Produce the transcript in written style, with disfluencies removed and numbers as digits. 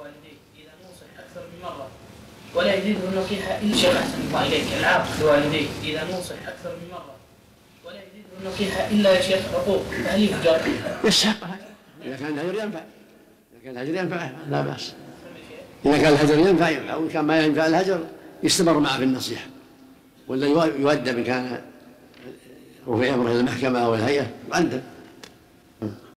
لوالديه إذا نصح أكثر من مرة ولا يزيده النصيحة إلا شيخ أحسن الله إليك العاق لوالديه إذا نصح أكثر من مرة ولا يزيده النصيحة إلا يا شيخ عقوق فهل يفجر؟ يستحقها إذا كان الهجر ينفع، إذا كان الهجر ينفع لا بأس. إذا كان الهجر ينفع وإن كان ما ينفع الهجر يستمر معه في النصيحة، ولا يؤدب إن كان رفع أمره إلى المحكمة أو الهيئة يؤدب.